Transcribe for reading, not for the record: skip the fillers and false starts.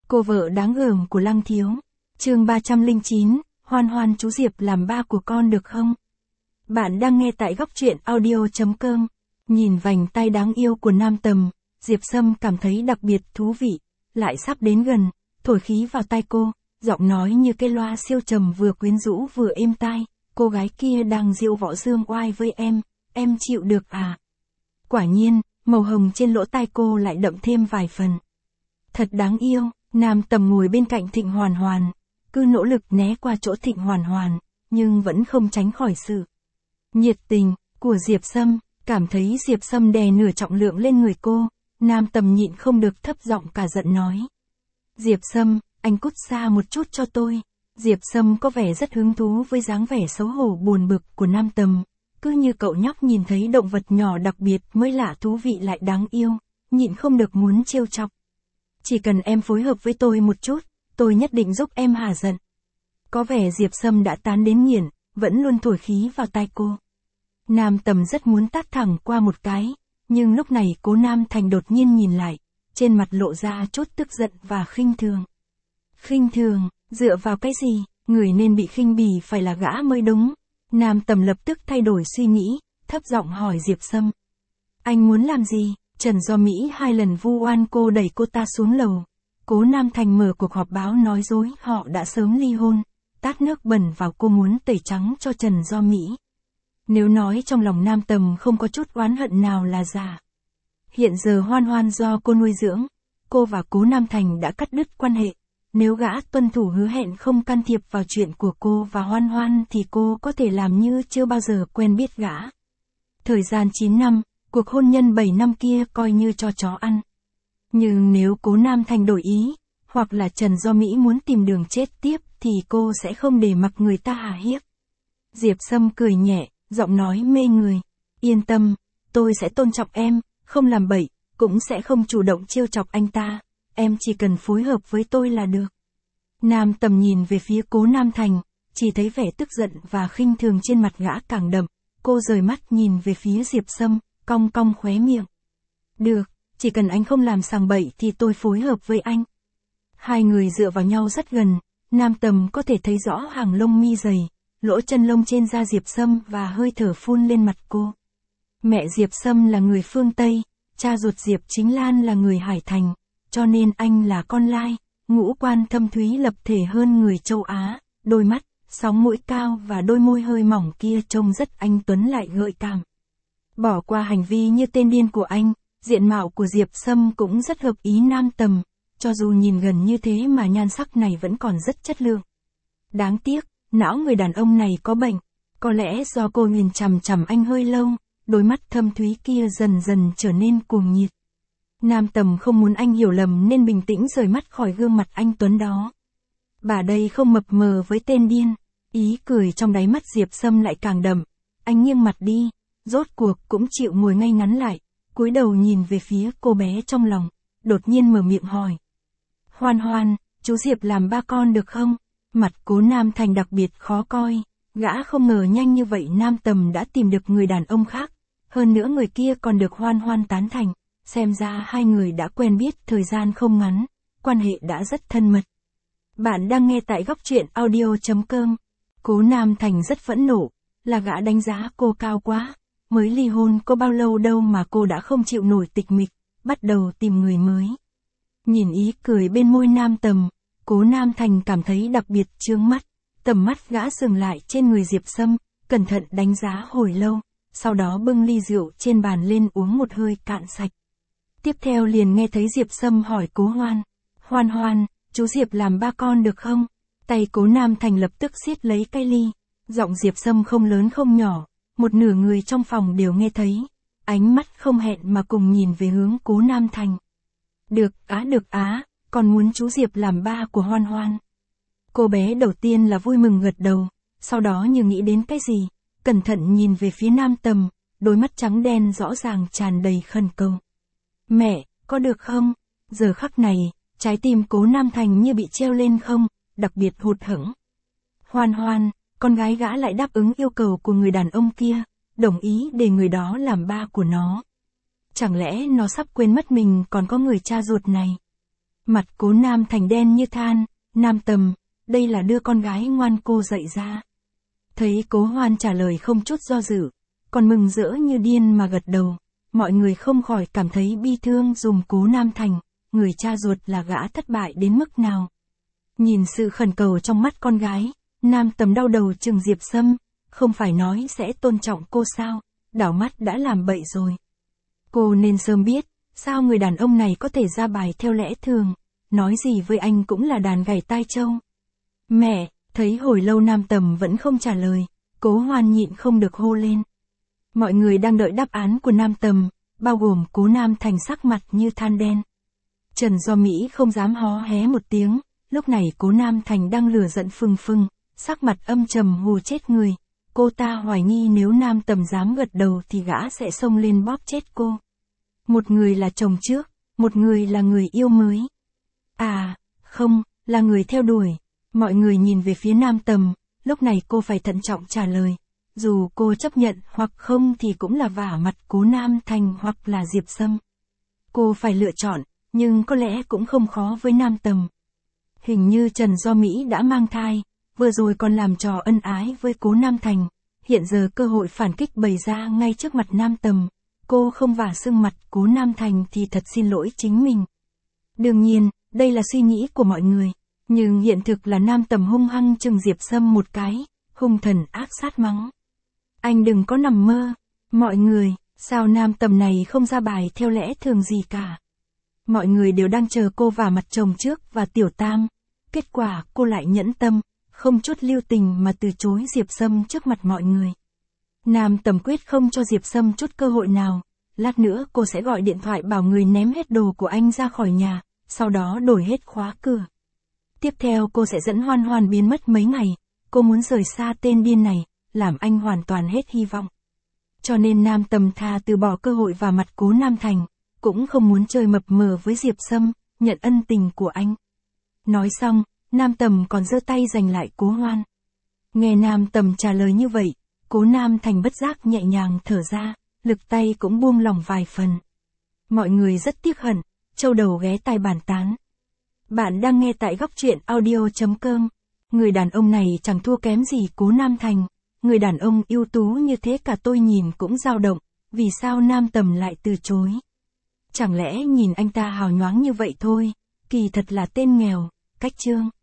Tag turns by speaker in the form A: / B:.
A: Cô vợ đáng gờm của Lăng Thiếu. Chương 309, Hoan Hoan chú Diệp làm ba của con được không? Bạn đang nghe tại góc truyện audio.com. Nhìn vành tay đáng yêu của Nam Tầm, Diệp Sâm cảm thấy đặc biệt thú vị, lại sắp đến gần, thổi khí vào tai cô, giọng nói như cái loa siêu trầm vừa quyến rũ vừa êm tai, cô gái kia đang diễu võ dương oai với em chịu được à? Quả nhiên, màu hồng trên lỗ tai cô lại đậm thêm vài phần. Thật đáng yêu. Nam Tầm ngồi bên cạnh Thịnh Hoàn Hoàn, cứ nỗ lực né qua chỗ Thịnh Hoàn Hoàn, nhưng vẫn không tránh khỏi sự nhiệt tình của Diệp Sâm. Cảm thấy Diệp Sâm đè nửa trọng lượng lên người cô, Nam Tầm nhịn không được thấp giọng cả giận nói. Diệp Sâm, anh cút xa một chút cho tôi. Diệp Sâm có vẻ rất hứng thú với dáng vẻ xấu hổ buồn bực của Nam Tầm, cứ như cậu nhóc nhìn thấy động vật nhỏ đặc biệt mới lạ thú vị lại đáng yêu, nhịn không được muốn trêu chọc. Chỉ cần em phối hợp với tôi một chút, tôi nhất định giúp em hả giận. Có vẻ Diệp Sâm đã tán đến nghiền, vẫn luôn thổi khí vào tai cô. Nam Tầm rất muốn tát thẳng qua một cái, nhưng lúc này Cố Nam Thành đột nhiên nhìn lại, trên mặt lộ ra chút tức giận và khinh thường. Khinh thường, dựa vào cái gì, người nên bị khinh bỉ phải là gã mới đúng. Nam Tầm lập tức thay đổi suy nghĩ, thấp giọng hỏi Diệp Sâm. Anh muốn làm gì? Trần Do Mỹ 2 lần vu oan cô đẩy cô ta xuống lầu. Cố Nam Thành mở cuộc họp báo nói dối họ đã sớm ly hôn, tát nước bẩn vào cô muốn tẩy trắng cho Trần Do Mỹ. Nếu nói trong lòng Nam Tầm không có chút oán hận nào là giả. Hiện giờ Hoan Hoan do cô nuôi dưỡng, cô và Cố Nam Thành đã cắt đứt quan hệ. Nếu gã tuân thủ hứa hẹn không can thiệp vào chuyện của cô và Hoan Hoan thì cô có thể làm như chưa bao giờ quen biết gã. Thời gian 9 năm, cuộc hôn nhân 7 năm kia coi như cho chó ăn. Nhưng nếu Cố Nam Thành đổi ý, hoặc là Trần Do Mỹ muốn tìm đường chết tiếp thì cô sẽ không để mặc người ta hà hiếp. Diệp Sâm cười nhẹ, giọng nói mê người. Yên tâm, tôi sẽ tôn trọng em, không làm bậy, cũng sẽ không chủ động trêu chọc anh ta. Em chỉ cần phối hợp với tôi là được. Nam Tầm nhìn về phía Cố Nam Thành, chỉ thấy vẻ tức giận và khinh thường trên mặt gã càng đậm. Cô rời mắt nhìn về phía Diệp Sâm, cong cong khóe miệng. Được, chỉ cần anh không làm sằng bậy thì tôi phối hợp với anh. Hai người dựa vào nhau rất gần, Nam Tầm có thể thấy rõ hàng lông mi dày, lỗ chân lông trên da Diệp Sâm và hơi thở phun lên mặt cô. Mẹ Diệp Sâm là người phương Tây, cha ruột Diệp Chính Lan là người Hải Thành, cho nên anh là con lai, ngũ quan thâm thúy lập thể hơn người châu Á, đôi mắt, sóng mũi cao và đôi môi hơi mỏng kia trông rất anh tuấn lại gợi cảm. Bỏ qua hành vi như tên điên của anh, diện mạo của Diệp Sâm cũng rất hợp ý Nam Tầm, cho dù nhìn gần như thế mà nhan sắc này vẫn còn rất chất lượng. Đáng tiếc, não người đàn ông này có bệnh, có lẽ do cô nhìn chằm chằm anh hơi lâu, đôi mắt thâm thúy kia dần dần trở nên cuồng nhiệt. Nam Tầm không muốn anh hiểu lầm nên bình tĩnh rời mắt khỏi gương mặt anh tuấn đó. Bà đây không mập mờ với tên điên, ý cười trong đáy mắt Diệp Sâm lại càng đậm. Anh nghiêng mặt đi, rốt cuộc cũng chịu ngồi ngay ngắn lại, cúi đầu nhìn về phía cô bé trong lòng, đột nhiên mở miệng hỏi. Hoan Hoan, chú Diệp làm ba con được không? Mặt Cố Nam Thành đặc biệt khó coi, gã không ngờ nhanh như vậy Nam Tầm đã tìm được người đàn ông khác, hơn nữa người kia còn được Hoan Hoan tán thành, xem ra hai người đã quen biết thời gian không ngắn, quan hệ đã rất thân mật. Bạn đang nghe tại góc truyện audio.com. Cố Nam Thành rất phẫn nộ, là gã đánh giá cô cao quá. Mới ly hôn có bao lâu đâu mà cô đã không chịu nổi tịch mịch, bắt đầu tìm người mới. Nhìn ý cười bên môi Nam Tầm, Cố Nam Thành cảm thấy đặc biệt chướng mắt, tầm mắt gã dừng lại trên người Diệp Sâm, cẩn thận đánh giá hồi lâu, sau đó bưng ly rượu trên bàn lên uống một hơi cạn sạch. Tiếp theo liền nghe thấy Diệp Sâm hỏi Cố Hoan. Hoan Hoan, chú Diệp làm ba con được không? Tay Cố Nam Thành lập tức siết lấy cái ly, giọng Diệp Sâm không lớn không nhỏ. Một nửa người trong phòng đều nghe thấy, ánh mắt không hẹn mà cùng nhìn về hướng Cố Nam Thành. Được á, còn muốn chú Diệp làm ba của Hoan Hoan. Cô bé đầu tiên là vui mừng gật đầu, sau đó như nghĩ đến cái gì, cẩn thận nhìn về phía Nam Tầm, đôi mắt trắng đen rõ ràng tràn đầy khẩn cầu. Mẹ, có được không? Giờ khắc này, trái tim Cố Nam Thành như bị treo lên không, đặc biệt hụt hẫng. Hoan Hoan, con gái gã lại đáp ứng yêu cầu của người đàn ông kia, đồng ý để người đó làm ba của nó. Chẳng lẽ nó sắp quên mất mình còn có người cha ruột này? Mặt Cố Nam Thành đen như than, Nam Tầm, đây là đưa con gái ngoan cô dạy ra. Thấy Cố Hoan trả lời không chút do dự, còn mừng rỡ như điên mà gật đầu, mọi người không khỏi cảm thấy bi thương dùm Cố Nam Thành, người cha ruột là gã thất bại đến mức nào. Nhìn sự khẩn cầu trong mắt con gái, Nam Tầm đau đầu chừng Diệp Sâm, không phải nói sẽ tôn trọng cô sao, đảo mắt đã làm bậy rồi. Cô nên sớm biết, sao người đàn ông này có thể ra bài theo lẽ thường, nói gì với anh cũng là đàn gảy tai trâu. Mẹ, thấy hồi lâu Nam Tầm vẫn không trả lời, Cố Hoan nhịn không được hô lên. Mọi người đang đợi đáp án của Nam Tầm, bao gồm Cố Nam Thành sắc mặt như than đen. Trần Do Mỹ không dám hó hé một tiếng, lúc này Cố Nam Thành đang lửa giận phừng phừng, sắc mặt âm trầm hù chết người. Cô ta hoài nghi nếu Nam Tầm dám gật đầu thì gã sẽ xông lên bóp chết cô. Một người là chồng trước, một người là người yêu mới. À, không, là người theo đuổi. Mọi người nhìn về phía Nam Tầm, lúc này cô phải thận trọng trả lời. Dù cô chấp nhận hoặc không thì cũng là vả mặt Cố Nam Thành hoặc là Diệp Sâm. Cô phải lựa chọn, nhưng có lẽ cũng không khó với Nam Tầm. Hình như Trần Do Mỹ đã mang thai, vừa rồi còn làm trò ân ái với Cố Nam Thành. Hiện giờ cơ hội phản kích bày ra ngay trước mặt Nam Tầm. Cô không vả sưng mặt Cố Nam Thành thì thật xin lỗi chính mình. Đương nhiên, đây là suy nghĩ của mọi người. Nhưng hiện thực là Nam Tầm hung hăng chừng Diệp Sâm một cái, hung thần ác sát mắng. Anh đừng có nằm mơ. Mọi người, sao Nam Tầm này không ra bài theo lẽ thường gì cả. Mọi người đều đang chờ cô vả mặt chồng trước và Tiểu Tam. Kết quả cô lại nhẫn tâm, không chút lưu tình mà từ chối Diệp Sâm trước mặt mọi người. Nam Tầm quyết không cho Diệp Sâm chút cơ hội nào. Lát nữa cô sẽ gọi điện thoại bảo người ném hết đồ của anh ra khỏi nhà, sau đó đổi hết khóa cửa. Tiếp theo cô sẽ dẫn Hoan Hoan biến mất mấy ngày. Cô muốn rời xa tên điên này, làm anh hoàn toàn hết hy vọng. Cho nên Nam Tầm thà từ bỏ cơ hội vào mặt Cố Nam Thành, cũng không muốn chơi mập mờ với Diệp Sâm, nhận ân tình của anh. Nói xong, Nam Tầm còn giơ tay giành lại Cố Hoan. Nghe Nam Tầm trả lời như vậy, Cố Nam Thành bất giác nhẹ nhàng thở ra, lực tay cũng buông lỏng vài phần. Mọi người rất tiếc hận, châu đầu ghé tai bàn tán. Bạn đang nghe tại Góc Truyện Audio.com. Người đàn ông này chẳng thua kém gì Cố Nam Thành. Người đàn ông ưu tú như thế cả tôi nhìn cũng dao động, vì sao Nam Tầm lại từ chối? Chẳng lẽ nhìn anh ta hào nhoáng như vậy thôi, kỳ thật là tên nghèo, cách chương.